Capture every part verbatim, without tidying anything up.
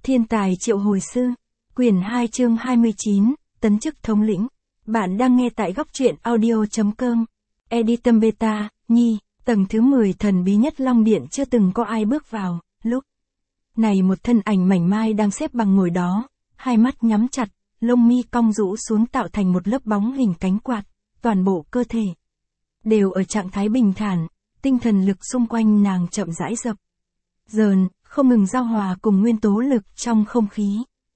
Thiên tài triệu hồi sư, quyển hai chương hai mươi chín, tấn chức thống lĩnh. Bạn đang nghe tại góc truyện audio.com. Editum Beta, Nhi, tầng thứ mười thần bí nhất Long Điện chưa từng có ai bước vào. Lúc này một thân ảnh mảnh mai đang xếp bằng ngồi đó, hai mắt nhắm chặt, lông mi cong rũ xuống tạo thành một lớp bóng hình cánh quạt, toàn bộ cơ thể đều ở trạng thái bình thản, tinh thần lực xung quanh nàng chậm rãi dập dờn, không ngừng giao hòa cùng nguyên tố lực trong không khí.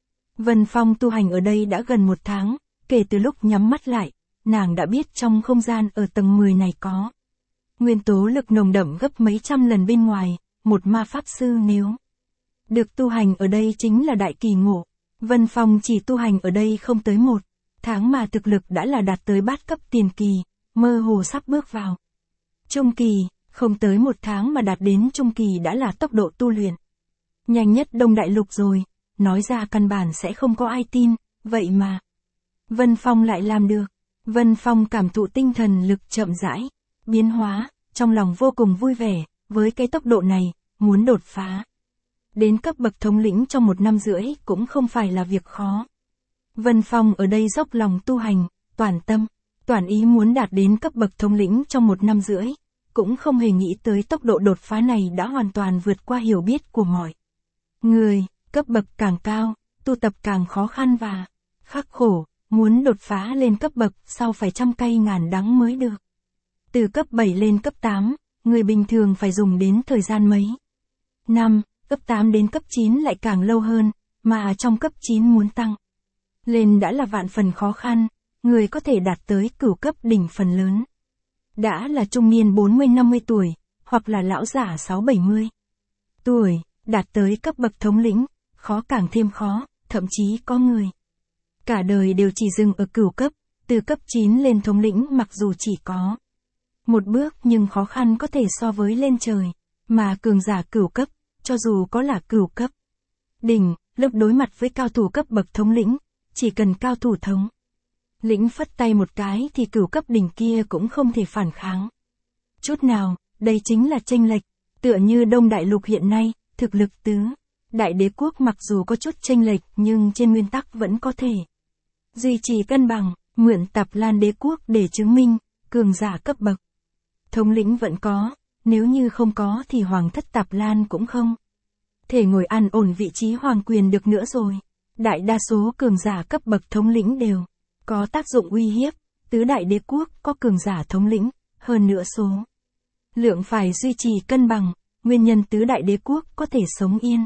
Vân Phong tu hành ở đây đã gần một tháng, kể từ lúc nhắm mắt lại, nàng đã biết trong không gian ở tầng mười này có nguyên tố lực nồng đậm gấp mấy trăm lần bên ngoài, một ma pháp sư nếu được tu hành ở đây chính là đại kỳ ngộ. Vân Phong chỉ tu hành ở đây không tới một tháng mà thực lực đã là đạt tới bát cấp tiền kỳ, mơ hồ sắp bước vào trung kỳ, không tới một tháng mà đạt đến trung kỳ đã là tốc độ tu luyện nhanh nhất Đông Đại Lục rồi, nói ra căn bản sẽ không có ai tin, vậy mà Vân Phong lại làm được. Vân Phong cảm thụ tinh thần lực chậm rãi biến hóa, trong lòng vô cùng vui vẻ, với cái tốc độ này, muốn đột phá đến cấp bậc thống lĩnh trong một năm rưỡi cũng không phải là việc khó. Vân Phong ở đây dốc lòng tu hành, toàn tâm, toàn ý muốn đạt đến cấp bậc thống lĩnh trong một năm rưỡi, cũng không hề nghĩ tới tốc độ đột phá này đã hoàn toàn vượt qua hiểu biết của mọi người. Cấp bậc càng cao, tu tập càng khó khăn và khắc khổ, muốn đột phá lên cấp bậc sau phải trăm cay ngàn đắng mới được. Từ cấp bảy lên cấp tám, người bình thường phải dùng đến thời gian mấy năm, cấp tám đến cấp chín lại càng lâu hơn, mà trong cấp chín muốn tăng lên đã là vạn phần khó khăn, người có thể đạt tới cửu cấp đỉnh phần lớn đã là trung niên bốn mươi năm mươi tuổi, hoặc là lão giả sáu bảy mươi tuổi, đạt tới cấp bậc thống lĩnh, khó càng thêm khó, thậm chí có người cả đời đều chỉ dừng ở cửu cấp, từ cấp chín lên thống lĩnh mặc dù chỉ có một bước nhưng khó khăn có thể so với lên trời, mà cường giả cửu cấp, cho dù có là cửu cấp đỉnh, lúc đối mặt với cao thủ cấp bậc thống lĩnh, chỉ cần cao thủ thống lĩnh phất tay một cái thì cửu cấp đỉnh kia cũng không thể phản kháng chút nào. Đây chính là chênh lệch, tựa như Đông Đại Lục hiện nay, thực lực tứ đại đế quốc mặc dù có chút chênh lệch nhưng trên nguyên tắc vẫn có thể duy trì cân bằng, mượn Tạp Lan đế quốc để chứng minh, cường giả cấp bậc thống lĩnh vẫn có, nếu như không có thì hoàng thất Tạp Lan cũng không thể ngồi an ổn vị trí hoàng quyền được nữa rồi. Đại đa số cường giả cấp bậc thống lĩnh đều có tác dụng uy hiếp, tứ đại đế quốc có cường giả thống lĩnh, hơn nữa số lượng phải duy trì cân bằng, nguyên nhân tứ đại đế quốc có thể sống yên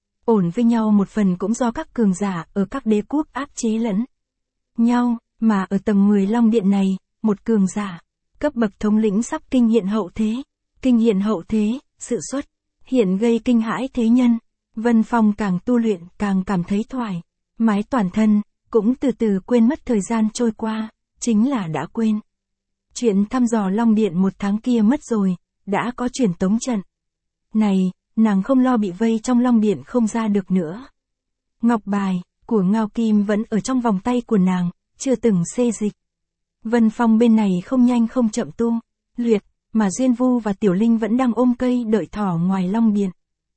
ổn với nhau một phần cũng do các cường giả ở các đế quốc áp chế lẫn nhau, mà ở tầng mười Long Điện này, một cường giả cấp bậc thống lĩnh sắp kinh hiện hậu thế. Kinh hiện hậu thế, sự xuất hiện gây kinh hãi thế nhân. Vân Phong càng tu luyện càng cảm thấy thoải mái toàn thân, cũng từ từ quên mất thời gian trôi qua, chính là đã quên chuyện thăm dò Long Điện một tháng kia mất rồi, đã có truyền tống trận này, nàng không lo bị vây trong Long Điện không ra được nữa. Ngọc bài của Ngao Kim vẫn ở trong vòng tay của nàng, chưa từng xê dịch. Vân Phong bên này không nhanh không chậm tu luyện, mà Duyên Vu và Tiểu Linh vẫn đang ôm cây đợi thỏ ngoài Long Điện.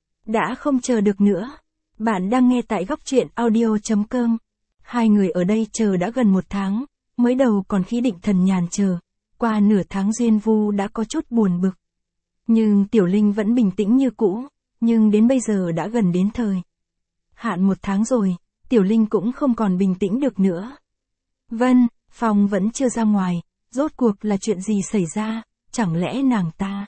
Đã không chờ được nữa. Bạn đang nghe tại góc truyện audio.com. Hai người ở đây chờ đã gần một tháng, mới đầu còn khí định thần nhàn chờ. Qua nửa tháng Duyên Vu đã có chút buồn bực. Nhưng Tiểu Linh vẫn bình tĩnh như cũ, nhưng đến bây giờ đã gần đến thời hạn một tháng rồi, Tiểu Linh cũng không còn bình tĩnh được nữa. Vân Phong vẫn chưa ra ngoài, rốt cuộc là chuyện gì xảy ra, chẳng lẽ nàng ta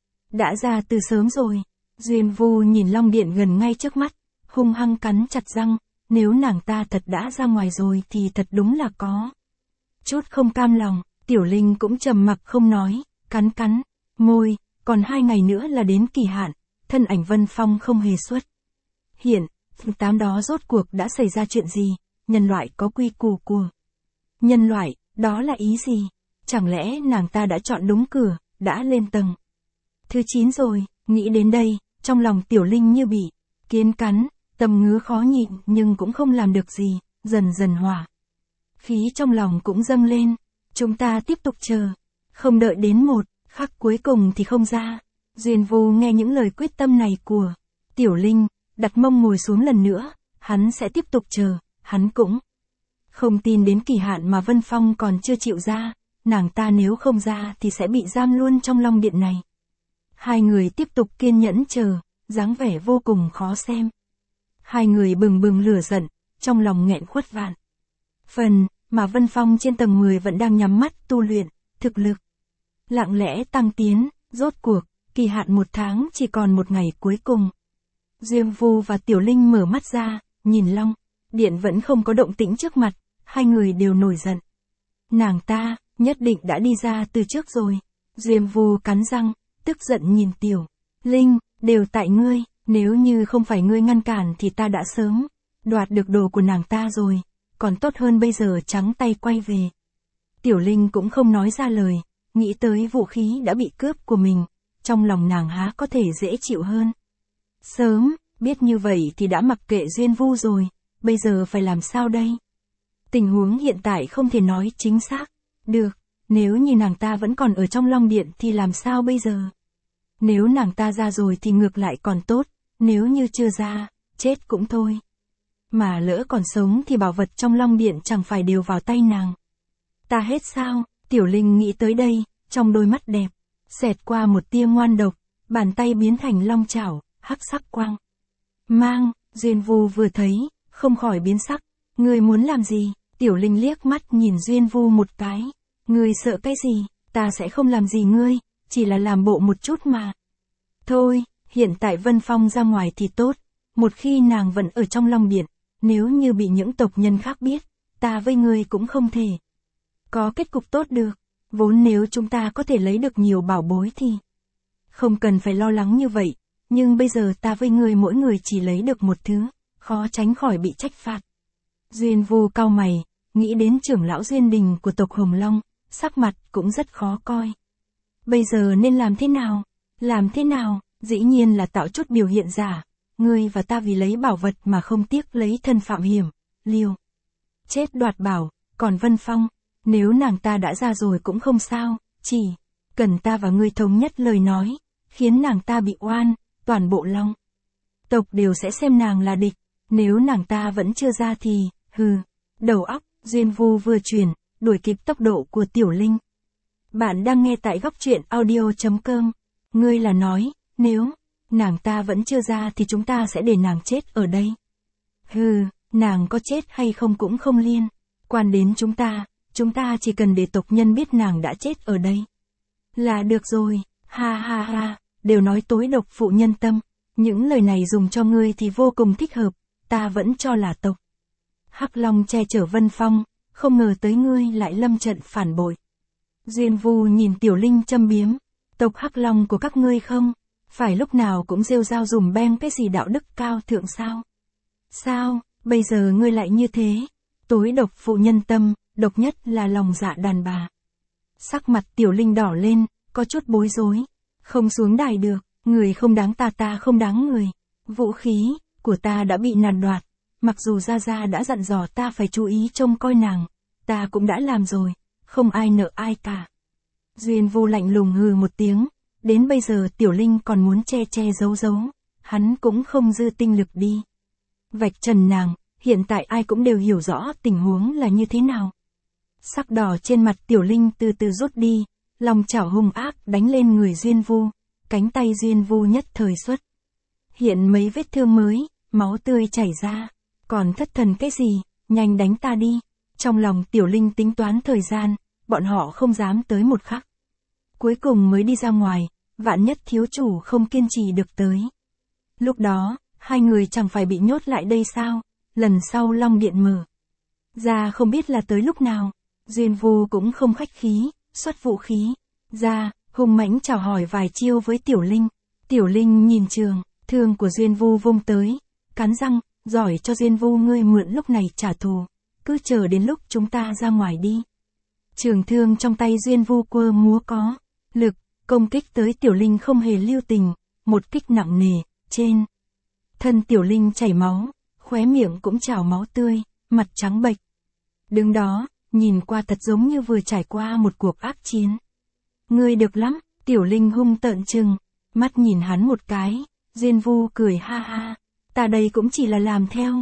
đã ra từ sớm rồi? Duyên Vu nhìn Long Điện gần ngay trước mắt, hung hăng cắn chặt răng, nếu nàng ta thật đã ra ngoài rồi thì thật đúng là có chút không cam lòng. Tiểu Linh cũng trầm mặc không nói, cắn cắn môi, còn hai ngày nữa là đến kỳ hạn, thân ảnh Vân Phong không hề xuất hiện. Tám đó rốt cuộc đã xảy ra chuyện gì? Nhân loại có quy củ của nhân loại, đó là ý gì? Chẳng lẽ nàng ta đã chọn đúng cửa, đã lên tầng thứ chín rồi? Nghĩ đến đây, trong lòng Tiểu Linh như bị kiến cắn, tâm ngứa khó nhịn nhưng cũng không làm được gì, dần dần hỏa khí trong lòng cũng dâng lên. Chúng ta tiếp tục chờ, không đợi đến một khắc cuối cùng thì không ra. Duyên Vu nghe những lời quyết tâm này của Tiểu Linh, đặt mông ngồi xuống lần nữa, hắn sẽ tiếp tục chờ, hắn cũng không tin đến kỳ hạn mà Vân Phong còn chưa chịu ra, nàng ta nếu không ra thì sẽ bị giam luôn trong Long Điện này. Hai người tiếp tục kiên nhẫn chờ, dáng vẻ vô cùng khó xem. Hai người bừng bừng lửa giận, trong lòng nghẹn khuất vạn phần, mà Vân Phong trên tầng mười vẫn đang nhắm mắt tu luyện, thực lực lặng lẽ tăng tiến, rốt cuộc, kỳ hạn một tháng chỉ còn một ngày cuối cùng. Diêm Vu và Tiểu Linh mở mắt ra, nhìn Long Điện vẫn không có động tĩnh trước mặt, hai người đều nổi giận. Nàng ta, nhất định đã đi ra từ trước rồi. Diêm Vu cắn răng, tức giận nhìn Tiểu Linh, đều tại ngươi, nếu như không phải ngươi ngăn cản thì ta đã sớm đoạt được đồ của nàng ta rồi, còn tốt hơn bây giờ trắng tay quay về. Tiểu Linh cũng không nói ra lời, nghĩ tới vũ khí đã bị cướp của mình, trong lòng nàng há có thể dễ chịu hơn. Sớm, biết như vậy thì đã mặc kệ Diêm Vu rồi, bây giờ phải làm sao đây? Tình huống hiện tại không thể nói chính xác. Được, nếu như nàng ta vẫn còn ở trong Long Điện thì làm sao bây giờ? Nếu nàng ta ra rồi thì ngược lại còn tốt, nếu như chưa ra, chết cũng thôi. Mà lỡ còn sống thì bảo vật trong Long Điện chẳng phải đều vào tay nàng. Ta hết sao? Tiểu Linh nghĩ tới đây, trong đôi mắt đẹp, xẹt qua một tia ngoan độc, bàn tay biến thành long chảo, hắc sắc quang mang. Duyên Vu vừa thấy, không khỏi biến sắc. Ngươi muốn làm gì? Tiểu Linh liếc mắt nhìn Duyên Vu một cái. Ngươi sợ cái gì? Ta sẽ không làm gì ngươi, chỉ là làm bộ một chút mà. Thôi, hiện tại Vân Phong ra ngoài thì tốt, một khi nàng vẫn ở trong Long Điện, nếu như bị những tộc nhân khác biết, ta với ngươi cũng không thể có kết cục tốt được. Vốn nếu chúng ta có thể lấy được nhiều bảo bối thì không cần phải lo lắng như vậy, nhưng bây giờ ta với ngươi mỗi người chỉ lấy được một thứ, khó tránh khỏi bị trách phạt. Duyên Vu cau mày, nghĩ đến trưởng lão Duyên Đình của tộc Hồng Long, sắc mặt cũng rất khó coi. Bây giờ nên làm thế nào? Làm thế nào? Dĩ nhiên là tạo chút biểu hiện giả. Ngươi và ta vì lấy bảo vật mà không tiếc lấy thân phạm hiểm, liều chết đoạt bảo, còn Vân Phong, nếu nàng ta đã ra rồi cũng không sao, chỉ cần ta và ngươi thống nhất lời nói, khiến nàng ta bị oan, toàn bộ Long tộc đều sẽ xem nàng là địch. Nếu nàng ta vẫn chưa ra thì, hừ, đầu óc. Duyên Vu vừa chuyển, đuổi kịp tốc độ của Tiểu Linh. Bạn đang nghe tại góc truyện audio chấm com. Ngươi là nói, nếu nàng ta vẫn chưa ra thì chúng ta sẽ để nàng chết ở đây. Hừ, nàng có chết hay không cũng không liên quan đến chúng ta, chúng ta chỉ cần để tộc nhân biết nàng đã chết ở đây là được rồi. Ha ha ha, đều nói tối độc phụ nhân tâm, những lời này dùng cho ngươi thì vô cùng thích hợp, ta vẫn cho là tộc Hắc Long che chở Vân Phong, không ngờ tới ngươi lại lâm trận phản bội. Duyên Vu nhìn Tiểu Linh châm biếm, tộc Hắc Long của các ngươi không phải lúc nào cũng rêu rao dùm beng cái gì đạo đức cao thượng sao? Sao, bây giờ ngươi lại như thế? Tối độc phụ nhân tâm, độc nhất là lòng dạ đàn bà. Sắc mặt Tiểu Linh đỏ lên, có chút bối rối. Không xuống đài được, người không đáng ta ta không đáng người. Vũ khí của ta đã bị nàng đoạt, mặc dù Gia Gia đã dặn dò ta phải chú ý trông coi nàng, ta cũng đã làm rồi, không ai nợ ai cả. Duyên Vu lạnh lùng hừ một tiếng, đến bây giờ Tiểu Linh còn muốn che che giấu giấu, hắn cũng không dư tinh lực đi vạch trần nàng, hiện tại ai cũng đều hiểu rõ tình huống là như thế nào. Sắc đỏ trên mặt Tiểu Linh từ từ rút đi, lòng chảo hung ác đánh lên người Duyên Vu, cánh tay Duyên Vu nhất thời xuất hiện mấy vết thương mới, máu tươi chảy ra. Còn thất thần cái gì, nhanh đánh ta đi. Trong lòng Tiểu Linh tính toán thời gian, bọn họ không dám tới một khắc cuối cùng mới đi ra ngoài, vạn nhất thiếu chủ không kiên trì được tới. Lúc đó, hai người chẳng phải bị nhốt lại đây sao? Lần sau Long Điện mở ra không biết là tới lúc nào. Duyên Vu cũng không khách khí, xuất vũ khí ra, hung mãnh chào hỏi vài chiêu với Tiểu Linh. Tiểu Linh nhìn trường thương của Duyên Vu vung tới, cắn răng, giỏi cho Duyên Vu ngươi mượn lúc này trả thù, cứ chờ đến lúc chúng ta ra ngoài đi. Trường thương trong tay Duyên Vu quơ múa có lực, công kích tới Tiểu Linh không hề lưu tình, một kích nặng nề, trên thân Tiểu Linh chảy máu, khóe miệng cũng trào máu tươi, mặt trắng bệch. Đứng đó, nhìn qua thật giống như vừa trải qua một cuộc ác chiến. Ngươi được lắm, Tiểu Linh hung tợn trừng, mắt nhìn hắn một cái, Duyên Vu cười ha ha, ta đây cũng chỉ là làm theo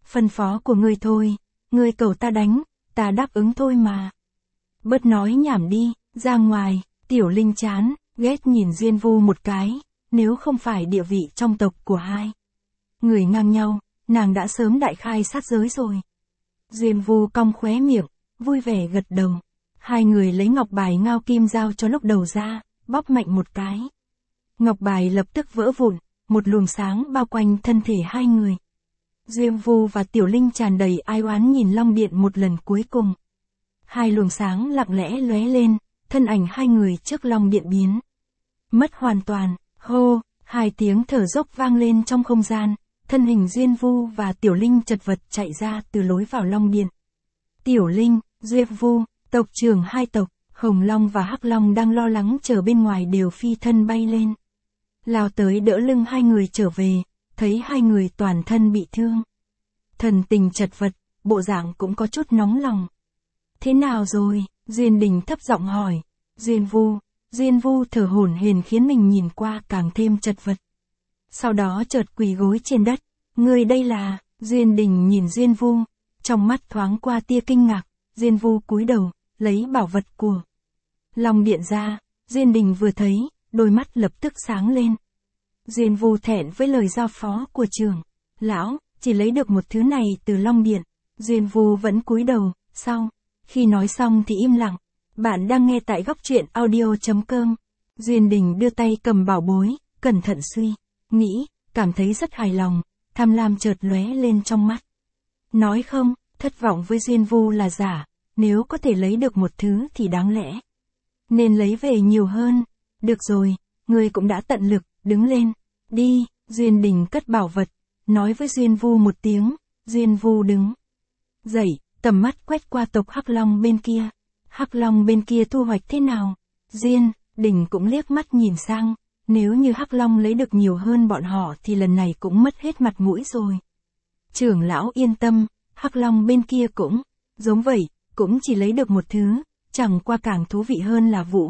phân phó của ngươi thôi, ngươi cầu ta đánh, ta đáp ứng thôi mà. Bớt nói nhảm đi, ra ngoài. Tiểu Linh chán, ghét nhìn Diên Vu một cái, nếu không phải địa vị trong tộc của hai người ngang nhau, nàng đã sớm đại khai sát giới rồi. Diên Vu cong khóe miệng, vui vẻ gật đầu. Hai người lấy ngọc bài ngao kim giao cho lúc đầu ra, bóp mạnh một cái. Ngọc bài lập tức vỡ vụn, một luồng sáng bao quanh thân thể hai người. Diên Vu và Tiểu Linh tràn đầy ai oán nhìn Long Điện một lần cuối cùng. Hai luồng sáng lặng lẽ lóe lên, thân ảnh hai người trước Long Điện biến mất hoàn toàn. Hô, hai tiếng thở dốc vang lên trong không gian, thân hình Diên Vu và Tiểu Linh chật vật chạy ra từ lối vào Long Điện. Tiểu Linh, Diên Vu, tộc trưởng hai tộc, Hồng Long và Hắc Long đang lo lắng chờ bên ngoài đều phi thân bay lên. Lao tới đỡ lưng hai người trở về, thấy hai người toàn thân bị thương. Thần tình chật vật, bộ dạng cũng có chút nóng lòng. Thế nào rồi? Diên Đình thấp giọng hỏi. Diên Vu, Diên Vu thở hổn hển khiến mình nhìn qua càng thêm chật vật. Sau đó chợt quỳ gối trên đất. Người đây là... Diên Đình nhìn Diên Vu, trong mắt thoáng qua tia kinh ngạc. Diên Vu cúi đầu, lấy bảo vật của Long Điện ra. Diên Đình vừa thấy, đôi mắt lập tức sáng lên. Diên Vu thẹn với lời giao phó của trưởng lão, chỉ lấy được một thứ này từ Long Điện. Diên Vu vẫn cúi đầu, sau khi nói xong thì im lặng. Bạn đang nghe tại góc truyện audio chấm com. Diên Đình đưa tay cầm bảo bối, cẩn thận suy nghĩ, cảm thấy rất hài lòng, tham lam chợt lóe lên trong mắt. Nói không, thất vọng với Diên Vu là giả, nếu có thể lấy được một thứ thì đáng lẽ nên lấy về nhiều hơn. Được rồi, ngươi cũng đã tận lực, đứng lên, đi. Diên Đình cất bảo vật, nói với Diên Vu một tiếng. Diên Vu đứng dậy, tầm mắt quét qua tộc Hắc Long bên kia. Hắc Long bên kia thu hoạch thế nào? Diên Đình cũng liếc mắt nhìn sang, nếu như Hắc Long lấy được nhiều hơn bọn họ thì lần này cũng mất hết mặt mũi rồi. Trưởng lão yên tâm, Hắc Long bên kia cũng giống vậy, cũng chỉ lấy được một thứ, chẳng qua càng thú vị hơn là vũ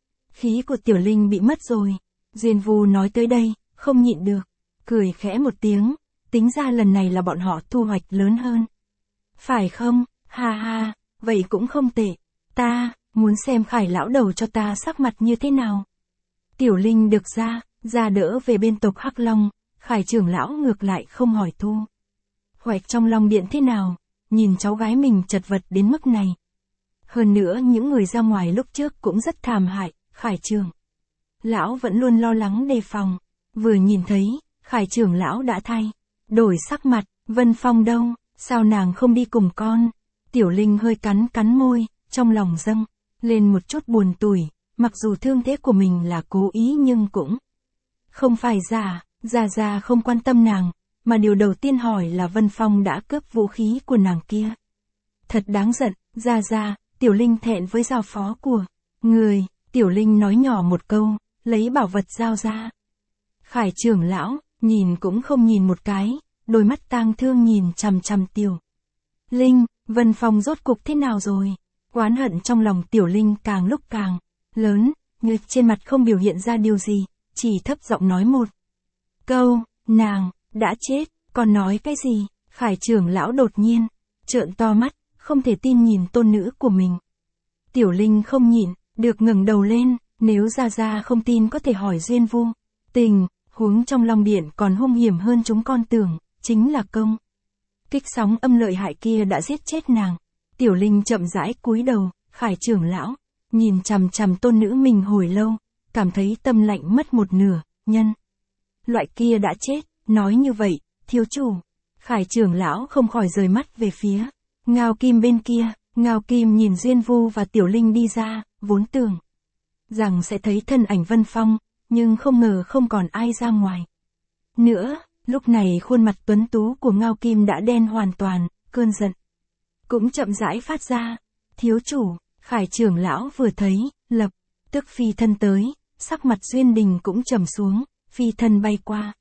khí của Tiểu Linh bị mất rồi. Diên Vu nói tới đây, không nhịn được, cười khẽ một tiếng, tính ra lần này là bọn họ thu hoạch lớn hơn. Phải không? Ha ha, vậy cũng không tệ. Ta, muốn xem Khải lão đầu cho ta sắc mặt như thế nào. Tiểu Linh được ra, ra đỡ về bên tộc Hắc Long, Khải trưởng lão ngược lại không hỏi thu hoạch trong Long Điện thế nào, nhìn cháu gái mình chật vật đến mức này. Hơn nữa những người ra ngoài lúc trước cũng rất thảm hại, Khải trưởng lão vẫn luôn lo lắng đề phòng, vừa nhìn thấy, Khải trưởng lão đã thay đổi sắc mặt. Vân Phong đâu, sao nàng không đi cùng con? Tiểu Linh hơi cắn cắn môi, trong lòng dâng lên một chút buồn tủi, mặc dù thương thế của mình là cố ý nhưng cũng không phải giả. Gia Gia không quan tâm nàng, mà điều đầu tiên hỏi là Vân Phong đã cướp vũ khí của nàng kia. Thật đáng giận. Gia Gia, Tiểu Linh thẹn với giao phó của người. Tiểu Linh nói nhỏ một câu, lấy bảo vật giao ra. Khải trưởng lão, nhìn cũng không nhìn một cái, đôi mắt tang thương nhìn chằm chằm Tiểu Linh. Vân Phong rốt cục thế nào rồi? Oán hận trong lòng Tiểu Linh càng lúc càng lớn, nhưng trên mặt không biểu hiện ra điều gì, chỉ thấp giọng nói một câu. Nàng đã chết. Còn nói cái gì? Khải trưởng lão đột nhiên trợn to mắt, không thể tin nhìn tôn nữ của mình. Tiểu Linh không nhịn được ngẩng đầu lên, nếu Gia Gia không tin có thể hỏi Diên Vu. Tình huống trong Long Điện còn hung hiểm hơn chúng con tưởng, chính là công kích sóng âm lợi hại kia đã giết chết nàng. Tiểu Linh chậm rãi cúi đầu. Khải trưởng lão nhìn chằm chằm tôn nữ mình hồi lâu, cảm thấy tâm lạnh mất một nửa. Nhân loại kia đã chết. Nói như vậy, thiếu chủ. Khải trưởng lão không khỏi rời mắt về phía Ngao Kim bên kia. Ngao Kim nhìn Diên Vu và Tiểu Linh đi ra, vốn tưởng rằng sẽ thấy thân ảnh Vân Phong, nhưng không ngờ không còn ai ra ngoài nữa. Lúc này khuôn mặt tuấn tú của Ngao Kim đã đen hoàn toàn, cơn giận cũng chậm rãi phát ra. Thiếu chủ, Khải trưởng lão vừa thấy, lập tức phi thân tới, sắc mặt Diên Đình cũng trầm xuống, phi thân bay qua.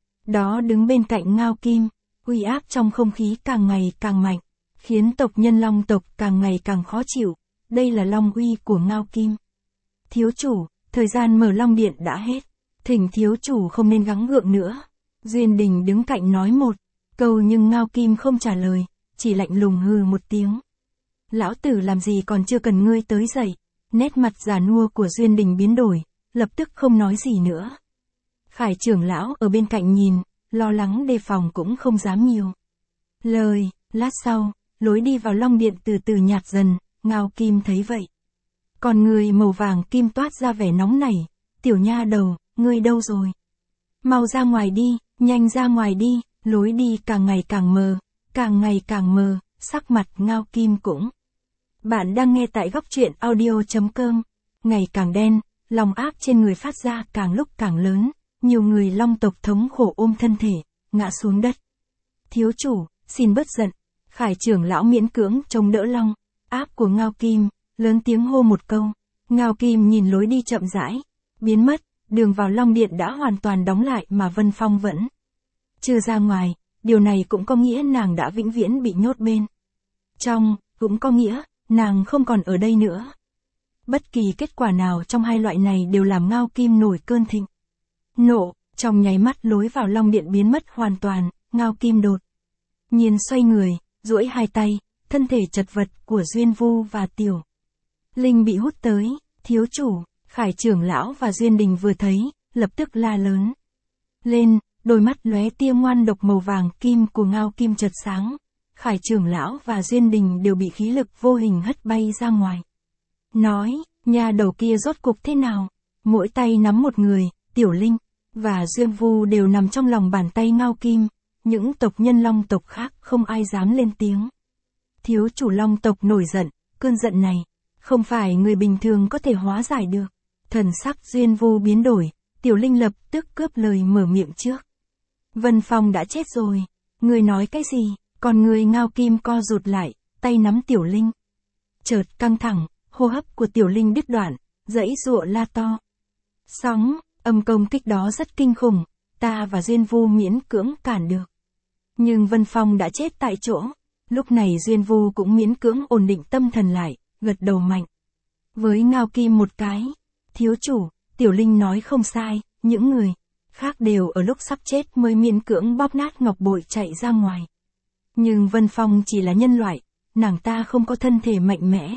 Đó đứng bên cạnh Ngao Kim, uy áp trong không khí càng ngày càng mạnh, khiến tộc nhân Long tộc càng ngày càng khó chịu. Đây là Long uy của Ngao Kim. Thiếu chủ, thời gian mở Long Điện đã hết, thỉnh thiếu chủ không nên gắng gượng nữa. Diên Đình đứng cạnh nói một câu nhưng Ngao Kim không trả lời, chỉ lạnh lùng hừ một tiếng. Lão tử làm gì còn chưa cần ngươi tới dậy. Nét mặt già nua của Duyên Đình biến đổi, lập tức không nói gì nữa. Khải trưởng lão ở bên cạnh nhìn, lo lắng đề phòng cũng không dám nhiều lời. Lát sau, lối đi vào Long Điện từ từ nhạt dần, Ngao Kim thấy vậy. Còn người màu vàng kim toát ra vẻ nóng nảy, tiểu nha đầu, ngươi đâu rồi? Mau ra ngoài đi, nhanh ra ngoài đi, lối đi càng ngày càng mờ, càng ngày càng mờ, sắc mặt Ngao Kim cũng. Bạn đang nghe tại góc truyện audio.com, ngày càng đen, lòng áp trên người phát ra càng lúc càng lớn, nhiều người Long tộc thống khổ ôm thân thể, ngã xuống đất. Thiếu chủ, xin bớt giận, Khải trưởng lão miễn cưỡng chống đỡ Long áp của Ngao Kim, lớn tiếng hô một câu. Ngao Kim nhìn lối đi chậm rãi, biến mất, đường vào Long Điện đã hoàn toàn đóng lại mà Vân Phong vẫn chưa ra ngoài, điều này cũng có nghĩa nàng đã vĩnh viễn bị nhốt bên trong, cũng có nghĩa, nàng không còn ở đây nữa. Bất kỳ kết quả nào trong hai loại này đều làm Ngao Kim nổi cơn thịnh nộ, trong nháy mắt lối vào Long Điện biến mất hoàn toàn, Ngao Kim đột nhiên xoay người, duỗi hai tay, thân thể chật vật của Duyên Vu và Tiểu Linh bị hút tới. Thiếu chủ, Khải trưởng lão và Duyên Đình vừa thấy, lập tức la lớn lên, đôi mắt lóe tia ngoan độc màu vàng kim của Ngao Kim chợt sáng. Khải trưởng lão và Duyên Đình đều bị khí lực vô hình hất bay ra ngoài. Nói, nhà đầu kia rốt cục thế nào? Mỗi tay nắm một người, Tiểu Linh và Duyên Vu đều nằm trong lòng bàn tay Ngao Kim. Những tộc nhân Long tộc khác không ai dám lên tiếng. Thiếu chủ Long tộc nổi giận, cơn giận này không phải người bình thường có thể hóa giải được. Thần sắc Duyên Vu biến đổi, Tiểu Linh lập tức cướp lời mở miệng trước. Vân Phong đã chết rồi, người nói cái gì? Còn người Ngao Kim co rụt lại, tay nắm Tiểu Linh. Chợt căng thẳng, hô hấp của Tiểu Linh đứt đoạn, dãy giụa la to. Sóng, âm công kích đó rất kinh khủng, ta và Duyên Vu miễn cưỡng cản được. Nhưng Vân Phong đã chết tại chỗ. Lúc này Duyên Vu cũng miễn cưỡng ổn định tâm thần lại, gật đầu mạnh với Ngao Kim một cái. Thiếu chủ, Tiểu Linh nói không sai, những người khác đều ở lúc sắp chết mới miễn cưỡng bóp nát ngọc bội chạy ra ngoài. Nhưng Vân Phong chỉ là nhân loại, nàng ta không có thân thể mạnh mẽ.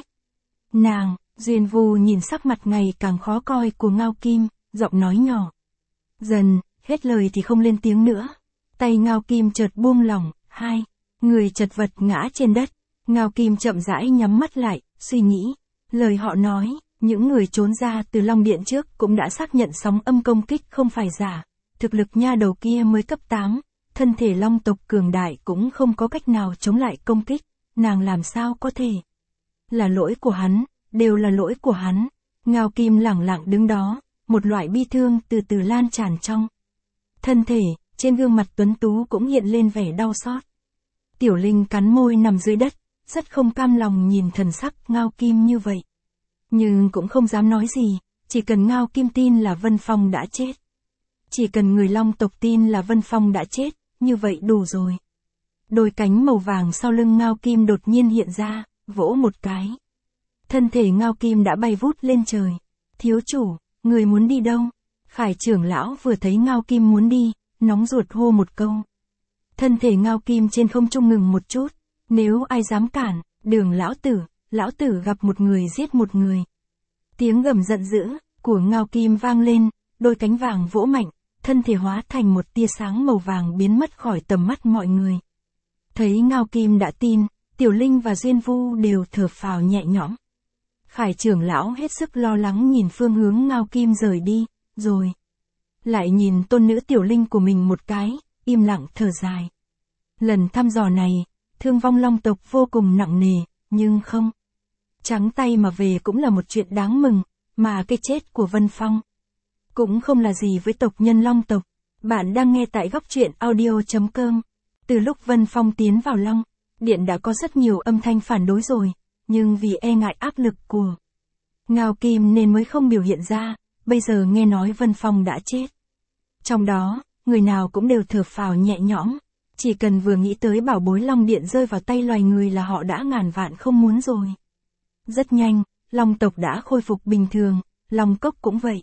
Nàng, Duyên Vu nhìn sắc mặt ngày càng khó coi của Ngao Kim, giọng nói nhỏ dần, hết lời thì không lên tiếng nữa. Tay Ngao Kim chợt buông lỏng, hai người chật vật ngã trên đất. Ngao Kim chậm rãi nhắm mắt lại, suy nghĩ. Lời họ nói, những người trốn ra từ Long Điện trước cũng đã xác nhận sóng âm công kích không phải giả. Thực lực nha đầu kia mới cấp tám, thân thể Long tộc cường đại cũng không có cách nào chống lại công kích. Nàng làm sao có thể? Là lỗi của hắn, đều là lỗi của hắn. Ngao Kim lẳng lặng đứng đó, một loại bi thương từ từ lan tràn trong thân thể, trên gương mặt tuấn tú cũng hiện lên vẻ đau xót. Tiểu Linh cắn môi nằm dưới đất, rất không cam lòng nhìn thần sắc Ngao Kim như vậy. Nhưng cũng không dám nói gì, chỉ cần Ngao Kim tin là Vân Phong đã chết. Chỉ cần người Long tộc tin là Vân Phong đã chết, như vậy đủ rồi. Đôi cánh màu vàng sau lưng Ngao Kim đột nhiên hiện ra, vỗ một cái. Thân thể Ngao Kim đã bay vút lên trời. Thiếu chủ, người muốn đi đâu? Khải trưởng lão vừa thấy Ngao Kim muốn đi, nóng ruột hô một câu. Thân thể Ngao Kim trên không trung ngừng một chút. Nếu ai dám cản, đường lão tử, lão tử gặp một người giết một người. Tiếng gầm giận dữ của Ngao Kim vang lên, đôi cánh vàng vỗ mạnh, thân thể hóa thành một tia sáng màu vàng biến mất khỏi tầm mắt mọi người. Thấy Ngao Kim đã tin, Tiểu Linh và Duyên Vu đều thở phào nhẹ nhõm. Khải trưởng lão hết sức lo lắng nhìn phương hướng Ngao Kim rời đi, rồi lại nhìn tôn nữ Tiểu Linh của mình một cái, im lặng thở dài. Lần thăm dò này, thương vong Long tộc vô cùng nặng nề, nhưng không trắng tay mà về cũng là một chuyện đáng mừng, mà cái chết của Vân Phong cũng không là gì với tộc nhân Long tộc. Bạn đang nghe tại góc truyện audio.com. Từ lúc Vân Phong tiến vào Long Điện đã có rất nhiều âm thanh phản đối rồi, nhưng vì e ngại áp lực của Ngao Kim nên mới không biểu hiện ra. Bây giờ nghe nói Vân Phong đã chết, trong đó, người nào cũng đều thở phào nhẹ nhõm. Chỉ cần vừa nghĩ tới bảo bối Long Điện rơi vào tay loài người là họ đã ngàn vạn không muốn rồi. Rất nhanh, Long tộc đã khôi phục bình thường, Long Cốc cũng vậy.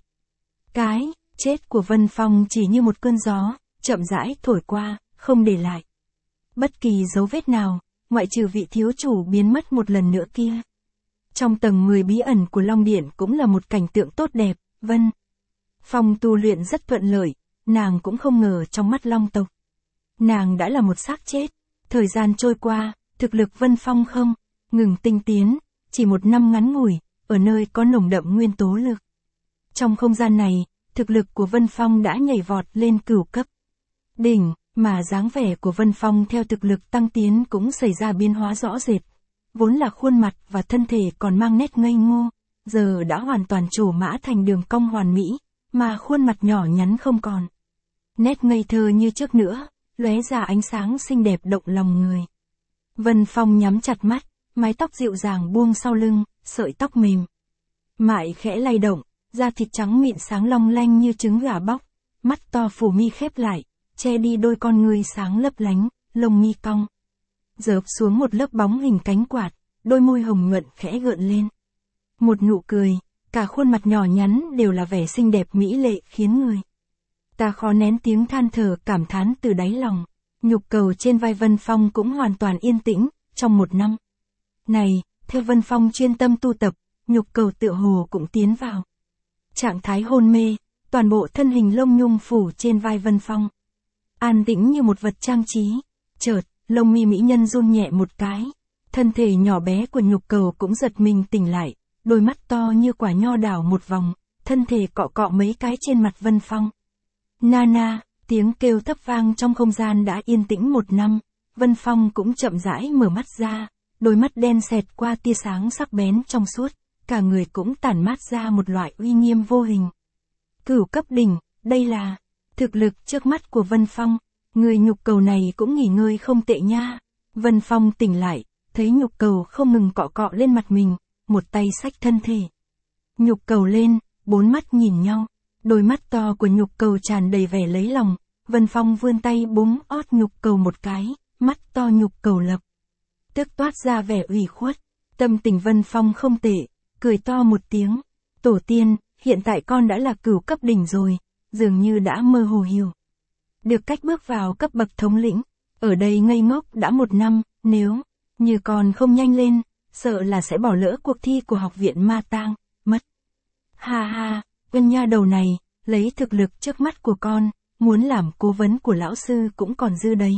Cái chết của Vân Phong chỉ như một cơn gió, chậm rãi thổi qua, không để lại bất kỳ dấu vết nào, ngoại trừ vị thiếu chủ biến mất một lần nữa kia. Trong tầng mười bí ẩn của Long Điện cũng là một cảnh tượng tốt đẹp. Vân Phong tu luyện rất thuận lợi, nàng cũng không ngờ trong mắt Long tộc, nàng đã là một xác chết. Thời gian trôi qua, thực lực Vân Phong không ngừng tinh tiến, chỉ một năm ngắn ngủi, ở nơi có nồng đậm nguyên tố lực. Trong không gian này, thực lực của Vân Phong đã nhảy vọt lên cửu cấp đỉnh, mà dáng vẻ của Vân Phong theo thực lực tăng tiến cũng xảy ra biến hóa rõ rệt. Vốn là khuôn mặt và thân thể còn mang nét ngây ngô, giờ đã hoàn toàn trổ mã thành đường cong hoàn mỹ, mà khuôn mặt nhỏ nhắn không còn nét ngây thơ như trước nữa, lóe ra ánh sáng xinh đẹp động lòng người. Vân Phong nhắm chặt mắt, mái tóc dịu dàng buông sau lưng, sợi tóc mềm mại khẽ lay động, da thịt trắng mịn sáng long lanh như trứng gà bóc, mắt to phủ mi khép lại, che đi đôi con ngươi sáng lấp lánh, lông mi cong dợp xuống một lớp bóng hình cánh quạt, đôi môi hồng nhuận khẽ gợn lên một nụ cười, cả khuôn mặt nhỏ nhắn đều là vẻ xinh đẹp mỹ lệ khiến người ta khó nén tiếng than thở cảm thán từ đáy lòng. Nhục cầu trên vai Vân Phong cũng hoàn toàn yên tĩnh. Trong một năm này, theo Vân Phong chuyên tâm tu tập, nhục cầu tựa hồ cũng tiến vào trạng thái hôn mê, toàn bộ thân hình lông nhung phủ trên vai Vân Phong an tĩnh như một vật trang trí. Chợt, lông mi mỹ nhân run nhẹ một cái, thân thể nhỏ bé của nhục cầu cũng giật mình tỉnh lại, đôi mắt to như quả nho đảo một vòng, thân thể cọ cọ mấy cái trên mặt Vân Phong. Nana, tiếng kêu thấp vang trong không gian đã yên tĩnh một năm, Vân Phong cũng chậm rãi mở mắt ra, đôi mắt đen xẹt qua tia sáng sắc bén trong suốt, cả người cũng tản mát ra một loại uy nghiêm vô hình. Cửu cấp đỉnh, đây là thực lực trước mắt của Vân Phong, người nhục cầu này cũng nghỉ ngơi không tệ nha. Vân Phong tỉnh lại, thấy nhục cầu không ngừng cọ cọ lên mặt mình, một tay xách thân thể nhục cầu lên, bốn mắt nhìn nhau, đôi mắt to của nhục cầu tràn đầy vẻ lấy lòng. Vân Phong vươn tay búng ót nhục cầu một cái, mắt to nhục cầu lập tức toát ra vẻ ủy khuất. Tâm tình Vân Phong không tệ, cười to một tiếng. Tổ tiên, hiện tại con đã là cửu cấp đỉnh rồi, dường như đã mơ hồ hiểu được cách bước vào cấp bậc thống lĩnh. Ở đây ngây ngốc đã một năm, nếu như con không nhanh lên, sợ là sẽ bỏ lỡ cuộc thi của học viện Ma Tang mất. Ha ha, Vân nha đầu này, lấy thực lực trước mắt của con, muốn làm cố vấn của lão sư cũng còn dư đấy.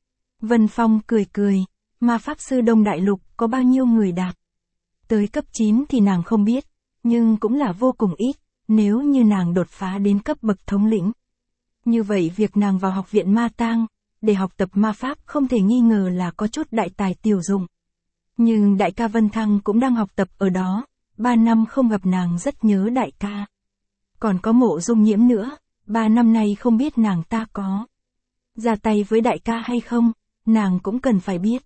Vân Phong cười cười, ma pháp sư Đông Đại Lục có bao nhiêu người đạt tới cấp chín thì nàng không biết, nhưng cũng là vô cùng ít. Nếu như nàng đột phá đến cấp bậc thống lĩnh, như vậy việc nàng vào học viện Ma Tang để học tập ma pháp không thể nghi ngờ là có chút đại tài tiểu dụng. Nhưng đại ca Vân Thăng cũng đang học tập ở đó, ba năm không gặp nàng rất nhớ đại ca. Còn có Mộ Dung Nhiễm nữa, ba năm nay không biết nàng ta có ra tay với đại ca hay không, nàng cũng cần phải biết.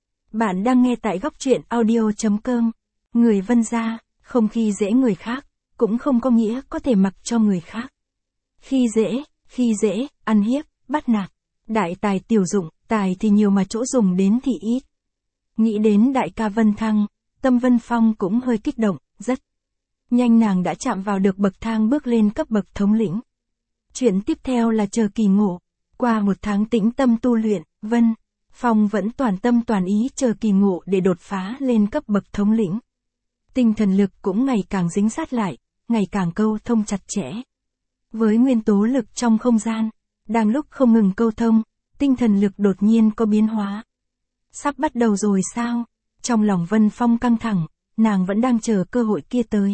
Bạn đang nghe tại góc truyện audio chấm com. Người Vân gia, không khi dễ người khác, cũng không có nghĩa có thể mặc cho người khác khi dễ, khi dễ, ăn hiếp, bắt nạt. Đại tài tiểu dụng, tài thì nhiều mà chỗ dùng đến thì ít. Nghĩ đến đại ca Vân Thăng, tâm Vân Phong cũng hơi kích động, rất nhanh nàng đã chạm vào được bậc thang bước lên cấp bậc thống lĩnh. Chuyện tiếp theo là chờ kỳ ngộ. Qua một tháng tĩnh tâm tu luyện, Vân Phong vẫn toàn tâm toàn ý chờ kỳ ngộ để đột phá lên cấp bậc thống lĩnh. Tinh thần lực cũng ngày càng dính sát lại, ngày càng câu thông chặt chẽ với nguyên tố lực trong không gian. Đang lúc không ngừng câu thông, tinh thần lực đột nhiên có biến hóa. Sắp bắt đầu rồi sao? Trong lòng Vân Phong căng thẳng, nàng vẫn đang chờ cơ hội kia tới.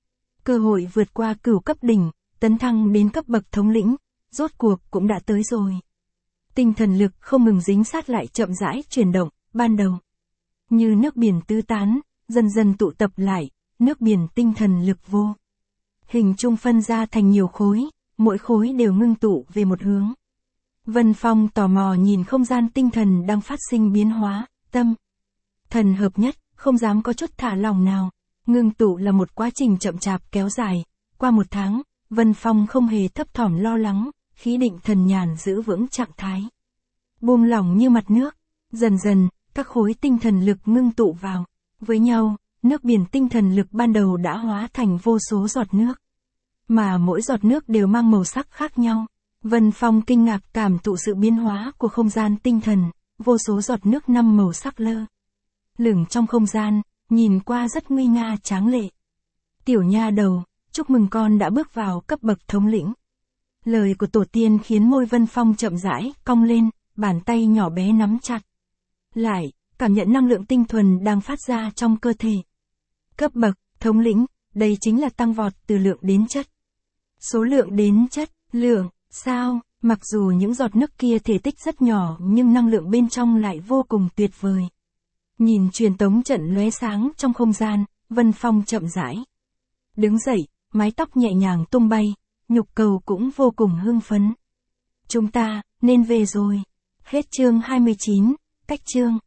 Cơ hội vượt qua cửu cấp đỉnh, tấn thăng đến cấp bậc thống lĩnh, rốt cuộc cũng đã tới rồi. Tinh thần lực không ngừng dính sát lại chậm rãi chuyển động, ban đầu như nước biển tứ tán, dần dần tụ tập lại, nước biển tinh thần lực vô hình trung phân ra thành nhiều khối, mỗi khối đều ngưng tụ về một hướng. Vân Phong tò mò nhìn không gian tinh thần đang phát sinh biến hóa, tâm thần hợp nhất, không dám có chút thả lỏng nào. Ngưng tụ là một quá trình chậm chạp kéo dài. Qua một tháng, Vân Phong không hề thấp thỏm lo lắng, khí định thần nhàn giữ vững trạng thái buông lỏng như mặt nước. Dần dần, các khối tinh thần lực ngưng tụ vào với nhau, nước biển tinh thần lực ban đầu đã hóa thành vô số giọt nước, mà mỗi giọt nước đều mang màu sắc khác nhau. Vân Phong kinh ngạc cảm thụ sự biến hóa của không gian tinh thần, vô số giọt nước năm màu sắc lơ lửng trong không gian, nhìn qua rất nguy nga tráng lệ. Tiểu nha đầu, chúc mừng con đã bước vào cấp bậc thống lĩnh. Lời của tổ tiên khiến môi Vân Phong chậm rãi, cong lên, bàn tay nhỏ bé nắm chặt. Lại, cảm nhận năng lượng tinh thuần đang phát ra trong cơ thể. Cấp bậc, thống lĩnh, đây chính là tăng vọt từ lượng đến chất. Số lượng đến chất, lượng, sao, mặc dù những giọt nước kia thể tích rất nhỏ nhưng năng lượng bên trong lại vô cùng tuyệt vời. Nhìn truyền tống trận lóe sáng trong không gian, Vân Phong chậm rãi đứng dậy, mái tóc nhẹ nhàng tung bay, nhục cầu cũng vô cùng hưng phấn. Chúng ta, nên về rồi. Hết chương hai mươi chín, cách chương.